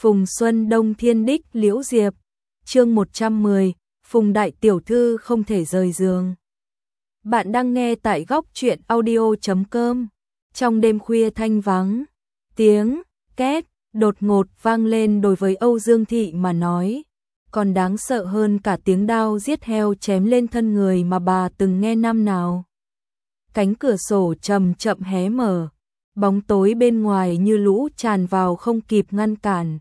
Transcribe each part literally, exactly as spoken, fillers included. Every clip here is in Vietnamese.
Phùng Xuân Đông Thiên Đích Liễu Diệp. Chương một trăm mười, Phùng đại tiểu thư không thể rời giường. Bạn đang nghe tại góc truyện audio chấm com. Trong đêm khuya thanh vắng, tiếng két đột ngột vang lên đối với Âu Dương Thị mà nói, còn đáng sợ hơn cả tiếng đao giết heo chém lên thân người mà bà từng nghe năm nào. Cánh cửa sổ chậm chậm hé mở, bóng tối bên ngoài như lũ tràn vào không kịp ngăn cản.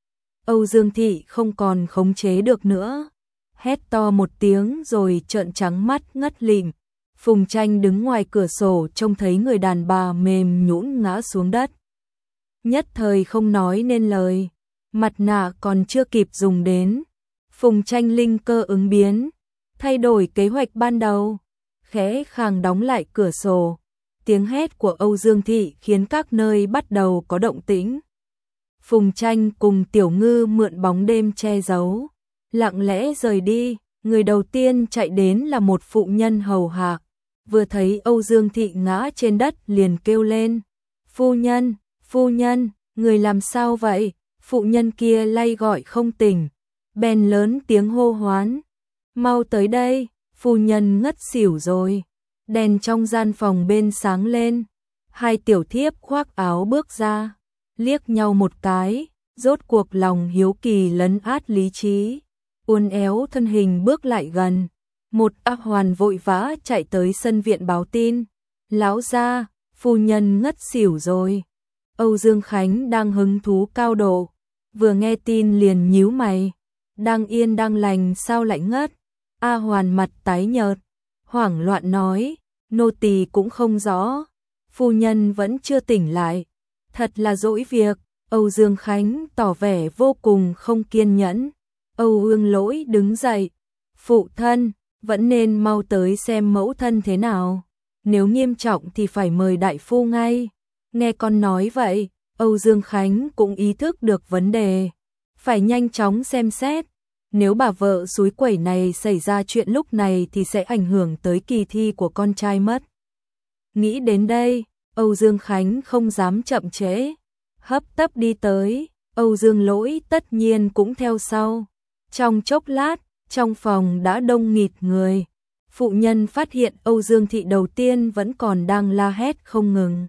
Âu Dương Thị không còn khống chế được nữa, hét to một tiếng rồi trợn trắng mắt ngất lịm. Phùng Tranh đứng ngoài cửa sổ trông thấy người đàn bà mềm nhũn ngã xuống đất. Nhất thời không nói nên lời, mặt nạ còn chưa kịp dùng đến. Phùng Tranh linh cơ ứng biến, thay đổi kế hoạch ban đầu, khẽ khàng đóng lại cửa sổ. Tiếng hét của Âu Dương Thị khiến các nơi bắt đầu có động tĩnh. Phùng Tranh cùng Tiểu Ngư mượn bóng đêm che giấu, lặng lẽ rời đi. Người đầu tiên chạy đến là một phụ nhân hầu hạ, vừa thấy Âu Dương Thị ngã trên đất liền kêu lên: "Phu nhân, phu nhân, người làm sao vậy?" Phụ nhân kia lay gọi không tỉnh, bèn lớn tiếng hô hoán: "Mau tới đây." Phu nhân ngất xỉu rồi. Đèn trong gian phòng bên sáng lên, hai tiểu thiếp khoác áo bước ra, liếc nhau một cái, rốt cuộc lòng hiếu kỳ lấn át lý trí, uốn éo thân hình bước lại gần. Một A Hoàn vội vã chạy tới sân viện báo tin: "Lão gia, phu nhân ngất xỉu rồi." Âu Dương Khánh đang hứng thú cao độ, vừa nghe tin liền nhíu mày: "Đang yên đang lành sao lại ngất?" A Hoàn mặt tái nhợt, hoảng loạn nói: "Nô tỳ cũng không rõ, phu nhân vẫn chưa tỉnh lại, thật là dỗi việc." Âu Dương Khánh tỏ vẻ vô cùng không kiên nhẫn. Âu Dương Lỗi đứng dậy: "Phụ thân, vẫn nên mau tới xem mẫu thân thế nào, nếu nghiêm trọng thì phải mời đại phu ngay." Nghe con nói vậy, Âu Dương Khánh cũng ý thức được vấn đề, phải nhanh chóng xem xét. Nếu bà vợ xúi quẩy này xảy ra chuyện lúc này thì sẽ ảnh hưởng tới kỳ thi của con trai mất. Nghĩ đến đây, Âu Dương Khánh không dám chậm trễ, hấp tấp đi tới. Âu Dương Lỗi tất nhiên cũng theo sau. Trong chốc lát, trong phòng đã đông nghịt người. Phụ nhân phát hiện Âu Dương Thị đầu tiên vẫn còn đang la hét không ngừng.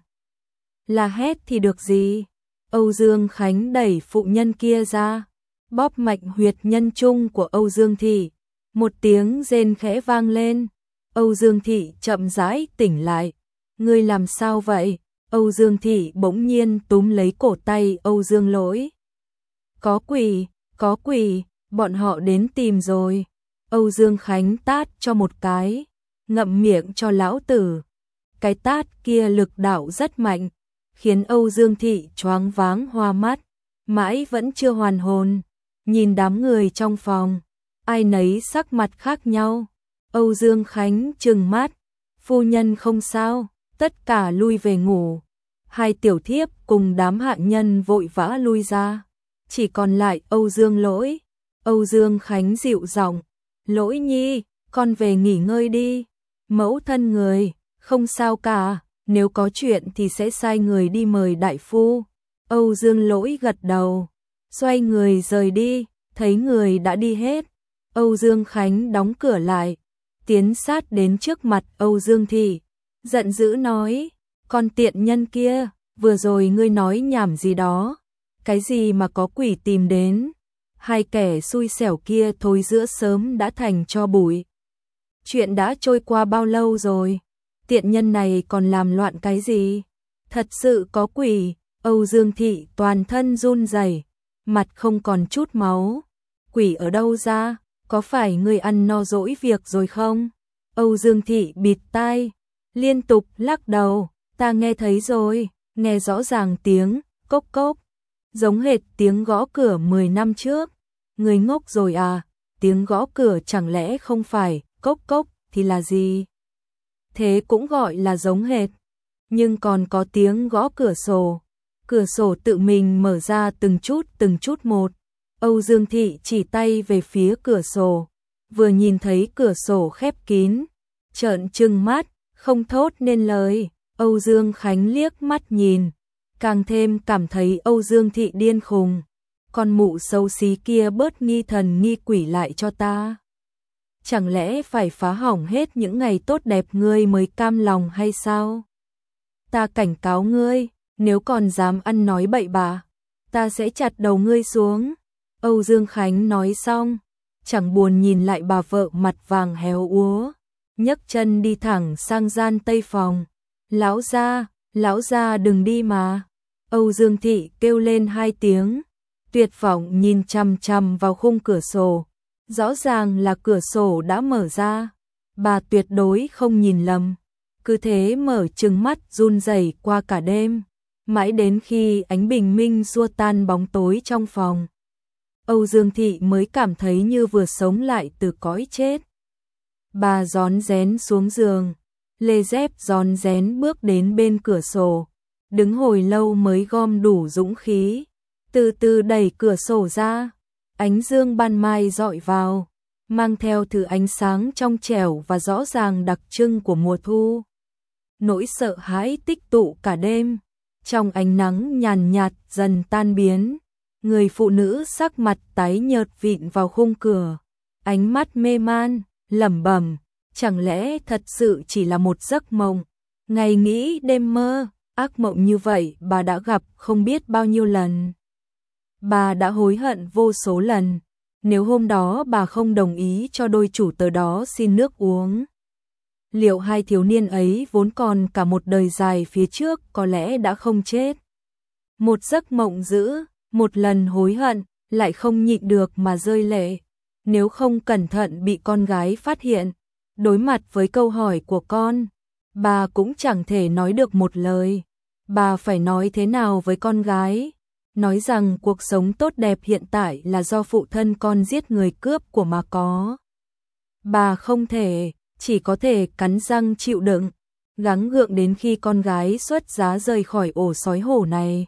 La hét thì được gì? Âu Dương Khánh đẩy phụ nhân kia ra, bóp mạnh huyệt nhân trung của Âu Dương Thị. Một tiếng rên khẽ vang lên. Âu Dương Thị chậm rãi tỉnh lại. "Ngươi làm sao vậy?" Âu Dương Thị bỗng nhiên túm lấy cổ tay Âu Dương Lỗi. "Có quỷ, có quỷ, bọn họ đến tìm rồi." Âu Dương Khánh tát cho một cái: "Ngậm miệng cho lão tử." Cái tát kia lực đạo rất mạnh, khiến Âu Dương Thị choáng váng hoa mắt, mãi vẫn chưa hoàn hồn. Nhìn đám người trong phòng, ai nấy sắc mặt khác nhau. Âu Dương Khánh trừng mắt: "Phu nhân không sao." Tất cả lui về ngủ. Hai tiểu thiếp cùng đám hạ nhân vội vã lui ra, chỉ còn lại Âu Dương Lỗi. Âu Dương Khánh dịu giọng: "Lỗi nhi, con về nghỉ ngơi đi. Mẫu thân người không sao cả, nếu có chuyện thì sẽ sai người đi mời đại phu." Âu Dương Lỗi gật đầu, xoay người rời đi. Thấy người đã đi hết, Âu Dương Khánh đóng cửa lại, tiến sát đến trước mặt Âu Dương Thị, giận dữ nói: "Con tiện nhân kia, vừa rồi ngươi nói nhảm gì đó? Cái gì mà có quỷ tìm đến? Hai kẻ xui xẻo kia thối giữa sớm đã thành tro bụi. Chuyện đã trôi qua bao lâu rồi? Tiện nhân này còn làm loạn cái gì? Thật sự có quỷ." Âu Dương Thị toàn thân run rẩy, mặt không còn chút máu. "Quỷ ở đâu ra? Có phải ngươi ăn no dỗi việc rồi không?" Âu Dương Thị bịt tai, liên tục lắc đầu: "Ta nghe thấy rồi, nghe rõ ràng tiếng cốc cốc, giống hệt tiếng gõ cửa mười năm trước." "Ngươi ngốc rồi à? Tiếng gõ cửa chẳng lẽ không phải cốc cốc thì là gì? Thế cũng gọi là giống hệt. Nhưng còn có tiếng gõ cửa sổ. Cửa sổ tự mình mở ra từng chút từng chút một." Âu Dương Thị chỉ tay về phía cửa sổ, vừa nhìn thấy cửa sổ khép kín, trợn trừng mắt, không thốt nên lời. Âu Dương Khánh liếc mắt nhìn, càng thêm cảm thấy Âu Dương Thị điên khùng. con mụ xấu xí kia bớt nghi thần nghi quỷ lại cho ta. Chẳng lẽ phải phá hỏng hết những ngày tốt đẹp ngươi mới cam lòng hay sao? Ta cảnh cáo ngươi, nếu còn dám ăn nói bậy bạ, ta sẽ chặt đầu ngươi xuống. Âu Dương Khánh nói xong, chẳng buồn nhìn lại bà vợ mặt vàng héo úa, nhấc chân đi thẳng sang gian tây phòng. Lão gia, lão gia đừng đi mà. Âu Dương Thị kêu lên hai tiếng, tuyệt vọng nhìn chằm chằm vào khung cửa sổ. Rõ ràng là cửa sổ đã mở ra, bà tuyệt đối không nhìn lầm. Cứ thế mở trừng mắt run rẩy qua cả đêm, mãi đến khi ánh bình minh xua tan bóng tối trong phòng, Âu Dương Thị mới cảm thấy như vừa sống lại từ cõi chết. Bà rón rén xuống giường, lê dép rón rén bước đến bên cửa sổ, đứng hồi lâu mới gom đủ dũng khí, từ từ đẩy cửa sổ ra. Ánh dương ban mai dọi vào, mang theo thứ ánh sáng trong trẻo và rõ ràng đặc trưng của mùa thu. Nỗi sợ hãi tích tụ cả đêm, trong ánh nắng nhàn nhạt dần tan biến. Người phụ nữ sắc mặt tái nhợt vịn vào khung cửa, ánh mắt mê man, lẩm bẩm, chẳng lẽ thật sự chỉ là một giấc mộng? Ngày nghĩ đêm mơ, ác mộng như vậy bà đã gặp không biết bao nhiêu lần. Bà đã hối hận vô số lần, nếu hôm đó bà không đồng ý cho đôi chủ tớ đó xin nước uống. Liệu hai thiếu niên ấy vốn còn cả một đời dài phía trước có lẽ đã không chết. Một giấc mộng dữ, một lần hối hận, lại không nhịn được mà rơi lệ. Nếu không cẩn thận bị con gái phát hiện, đối mặt với câu hỏi của con, bà cũng chẳng thể nói được một lời. Bà phải nói thế nào với con gái? Nói rằng cuộc sống tốt đẹp hiện tại là do phụ thân con giết người cướp của mà có. Bà không thể, chỉ có thể cắn răng chịu đựng, gắng gượng đến khi con gái xuất giá rời khỏi ổ sói hổ này.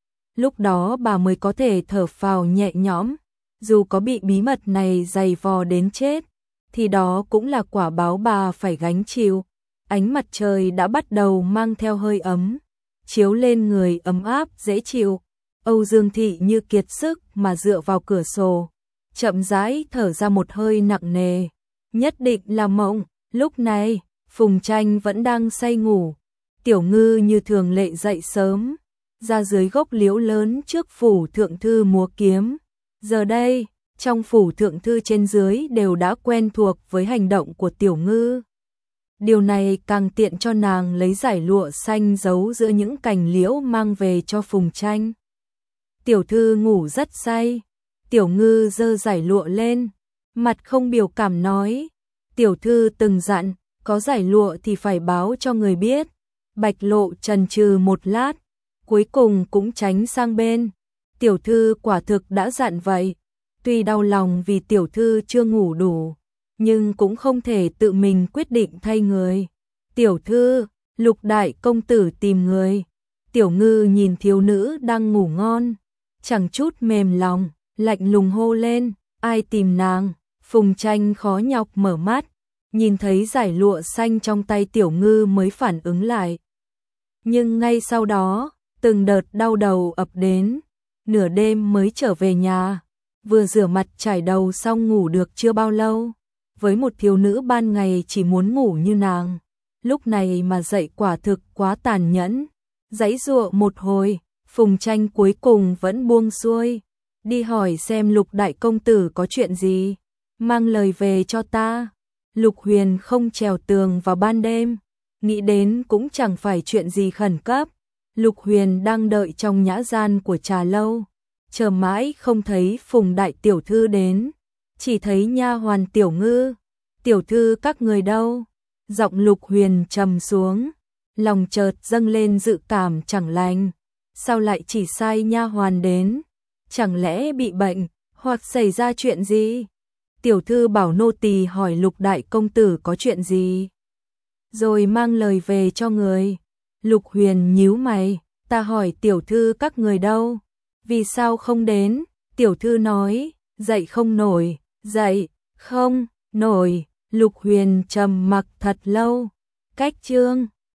Lúc đó bà mới có thể thở phào nhẹ nhõm, dù có bị bí mật này dày vò đến chết, thì đó cũng là quả báo bà phải gánh chịu. Ánh mặt trời đã bắt đầu mang theo hơi ấm, chiếu lên người ấm áp dễ chịu. Âu Dương Thị như kiệt sức mà dựa vào cửa sổ, chậm rãi thở ra một hơi nặng nề. Nhất định là mộng. Lúc này, Phùng Tranh vẫn đang say ngủ. Tiểu Ngư như thường lệ dậy sớm, ra dưới gốc liễu lớn trước phủ thượng thư múa kiếm. Giờ đây, trong phủ thượng thư trên dưới đều đã quen thuộc với hành động của Tiểu Ngư. Điều này càng tiện cho nàng lấy dải lụa xanh giấu giữa những cành liễu mang về cho Phùng Tranh. Tiểu thư ngủ rất say, Tiểu Ngư giơ dải lụa lên, mặt không biểu cảm nói, tiểu thư từng dặn, có dải lụa thì phải báo cho người biết. Bạch Lộ chần chừ một lát, cuối cùng cũng tránh sang bên. Tiểu thư quả thực đã dặn vậy, tuy đau lòng vì tiểu thư chưa ngủ đủ, nhưng cũng không thể tự mình quyết định thay người. Tiểu thư, Lục đại công tử tìm người. Tiểu Ngư nhìn thiếu nữ đang ngủ ngon, chẳng chút mềm lòng, lạnh lùng hô lên, ai tìm nàng? Phùng Tranh khó nhọc mở mắt, nhìn thấy dải lụa xanh trong tay Tiểu Ngư mới phản ứng lại. Nhưng ngay sau đó, từng đợt đau đầu ập đến, nửa đêm mới trở về nhà, vừa rửa mặt chải đầu xong ngủ được chưa bao lâu. Với một thiếu nữ ban ngày chỉ muốn ngủ như nàng, lúc này mà dậy quả thực quá tàn nhẫn. Giãy giụa một hồi, Phùng Tranh cuối cùng vẫn buông xuôi, đi hỏi xem Lục đại công tử có chuyện gì, mang lời về cho ta. Lục Huyền không trèo tường vào ban đêm, nghĩ đến cũng chẳng phải chuyện gì khẩn cấp. Lục Huyền đang đợi trong nhã gian của trà lâu, chờ mãi không thấy Phùng đại tiểu thư đến, chỉ thấy nha hoàn Tiểu Ngư. Tiểu thư các người đâu? Giọng Lục Huyền trầm xuống, lòng chợt dâng lên dự cảm chẳng lành. Sao lại chỉ sai nha hoàn đến? Chẳng lẽ bị bệnh hoặc xảy ra chuyện gì? Tiểu thư bảo nô tỳ hỏi Lục đại công tử có chuyện gì, rồi mang lời về cho người. Lục Huyền nhíu mày, ta hỏi tiểu thư các người đâu? Vì sao không đến? Tiểu thư nói, dậy không nổi, dậy không nổi. Lục Huyền trầm mặc thật lâu. Cách chương